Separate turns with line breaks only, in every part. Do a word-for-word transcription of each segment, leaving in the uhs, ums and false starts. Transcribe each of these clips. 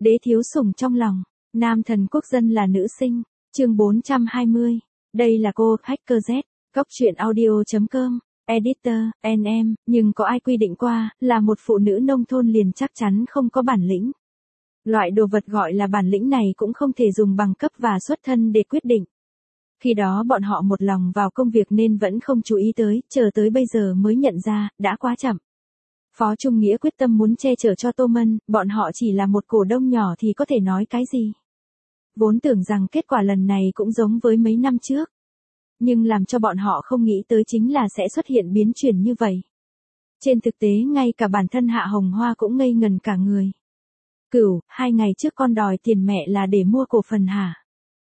Đế thiếu sủng trong lòng, nam thần quốc dân là nữ sinh, chương bốn trăm hai mươi. Đây là cô, Hacker Z, góc truyện audio.com, editor, en em, nhưng có ai quy định qua, là một phụ nữ nông thôn liền chắc chắn không có bản lĩnh. Loại đồ vật gọi là bản lĩnh này cũng không thể dùng bằng cấp và xuất thân để quyết định. Khi đó bọn họ một lòng vào công việc nên vẫn không chú ý tới, chờ tới bây giờ mới nhận ra, đã quá chậm. Phó Trung Nghĩa quyết tâm muốn che chở cho Tô Mân, bọn họ chỉ là một cổ đông nhỏ thì có thể nói cái gì. Vốn tưởng rằng kết quả lần này cũng giống với mấy năm trước. Nhưng làm cho bọn họ không nghĩ tới chính là sẽ xuất hiện biến chuyển như vậy. Trên thực tế ngay cả bản thân Hạ Hồng Hoa cũng ngây ngần cả người. Cửu, hai ngày trước con đòi tiền mẹ là để mua cổ phần hả?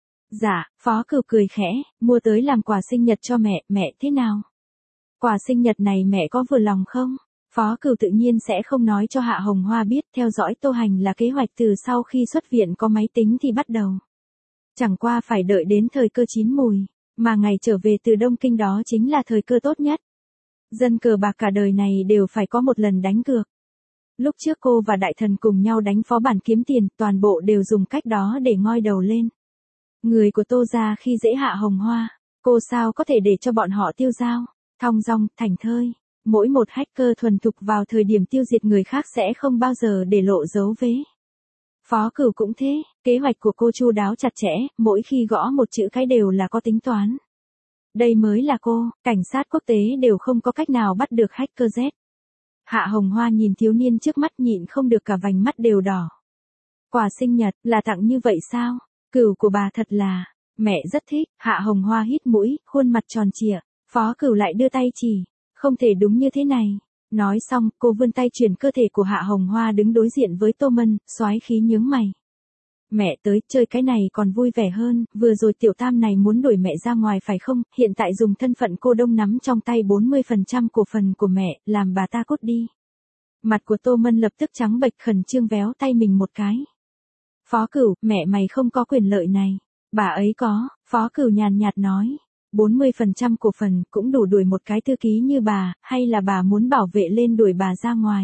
Dạ, Phó Cửu cười khẽ, mua tới làm quà sinh nhật cho mẹ, mẹ thế nào? Quà sinh nhật này mẹ có vừa lòng không? Phó Cửu tự nhiên sẽ không nói cho Hạ Hồng Hoa biết, theo dõi Tô Hành là kế hoạch từ sau khi xuất viện có máy tính thì bắt đầu. Chẳng qua phải đợi đến thời cơ chín mùi, mà ngày trở về từ Đông Kinh đó chính là thời cơ tốt nhất. Dân cờ bạc cả đời này đều phải có một lần đánh cược. Lúc trước cô và đại thần cùng nhau đánh phó bản kiếm tiền, toàn bộ đều dùng cách đó để ngoi đầu lên. Người của Tô gia khi dễ Hạ Hồng Hoa, cô sao có thể để cho bọn họ tiêu dao, thong dong, thảnh thơi. Mỗi một hacker thuần thục vào thời điểm tiêu diệt người khác sẽ không bao giờ để lộ dấu vết. Phó Cửu cũng thế, kế hoạch của cô chu đáo chặt chẽ, mỗi khi gõ một chữ cái đều là có tính toán. Đây mới là cô, cảnh sát quốc tế đều không có cách nào bắt được Hacker Z. Hạ Hồng Hoa nhìn thiếu niên trước mắt nhịn không được cả vành mắt đều đỏ. Quà sinh nhật, là tặng như vậy sao? Cửu của bà thật là, mẹ rất thích. Hạ Hồng Hoa hít mũi, khuôn mặt tròn trịa. Phó Cửu lại đưa tay chỉ. Không thể đúng như thế này. Nói xong, cô vươn tay chuyển cơ thể của Hạ Hồng Hoa đứng đối diện với Tô Mân, soái khí nhướng mày. Mẹ tới, chơi cái này còn vui vẻ hơn, vừa rồi tiểu tam này muốn đuổi mẹ ra ngoài phải không, hiện tại dùng thân phận cô đông nắm trong tay bốn mươi phần trăm cổ phần của mẹ, làm bà ta cút đi. Mặt của Tô Mân lập tức trắng bệch, khẩn trương véo tay mình một cái. Phó Cửu, mẹ mày không có quyền lợi này. Bà ấy có, Phó Cửu nhàn nhạt nói. bốn mươi phần trăm cổ phần cũng đủ đuổi một cái thư ký như bà, hay là bà muốn bảo vệ lên đuổi bà ra ngoài.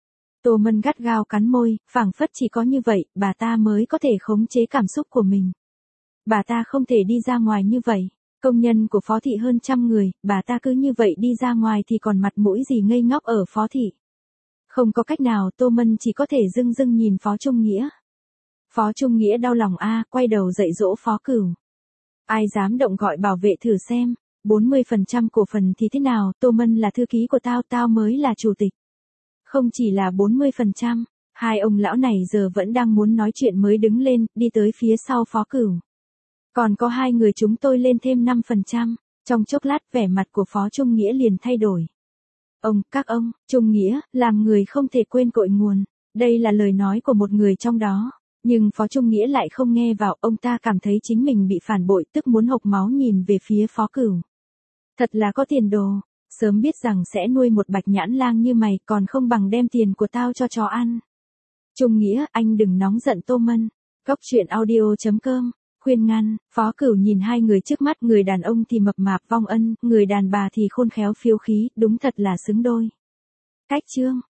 Tô Mân gắt gao cắn môi, phảng phất chỉ có như vậy, bà ta mới có thể khống chế cảm xúc của mình. Bà ta không thể đi ra ngoài như vậy, công nhân của Phó Thị hơn trăm người, bà ta cứ như vậy đi ra ngoài thì còn mặt mũi gì ngây ngốc ở Phó Thị. Không có cách nào, Tô Mân chỉ có thể dưng dưng nhìn Phó Trung Nghĩa. Phó Trung Nghĩa đau lòng a, quay đầu dạy dỗ Phó Cửu. Ai dám động gọi bảo vệ thử xem, bốn mươi phần trăm cổ phần thì thế nào, Tô Mân là thư ký của tao, tao mới là chủ tịch. Không chỉ là bốn mươi phần trăm, hai ông lão này giờ vẫn đang muốn nói chuyện mới đứng lên, đi tới phía sau Phó Cửu. Còn có hai người chúng tôi lên thêm năm phần trăm, trong chốc lát vẻ mặt của Phó Trung Nghĩa liền thay đổi. Ông, các ông, Trung Nghĩa, làm người không thể quên cội nguồn, đây là lời nói của một người trong đó. Nhưng Phó Trung Nghĩa lại không nghe vào, ông ta cảm thấy chính mình bị phản bội, tức muốn hộc máu nhìn về phía Phó Cửu. Thật là có tiền đồ, sớm biết rằng sẽ nuôi một bạch nhãn lang như mày, còn không bằng đem tiền của tao cho chó ăn. Trung Nghĩa, anh đừng nóng giận Tô Mân. Góc truyện audio.com, khuyên ngăn. Phó Cửu nhìn hai người trước mắt, người đàn ông thì mập mạp vong ân, người đàn bà thì khôn khéo phiêu khí, đúng thật là xứng đôi. Cách chương.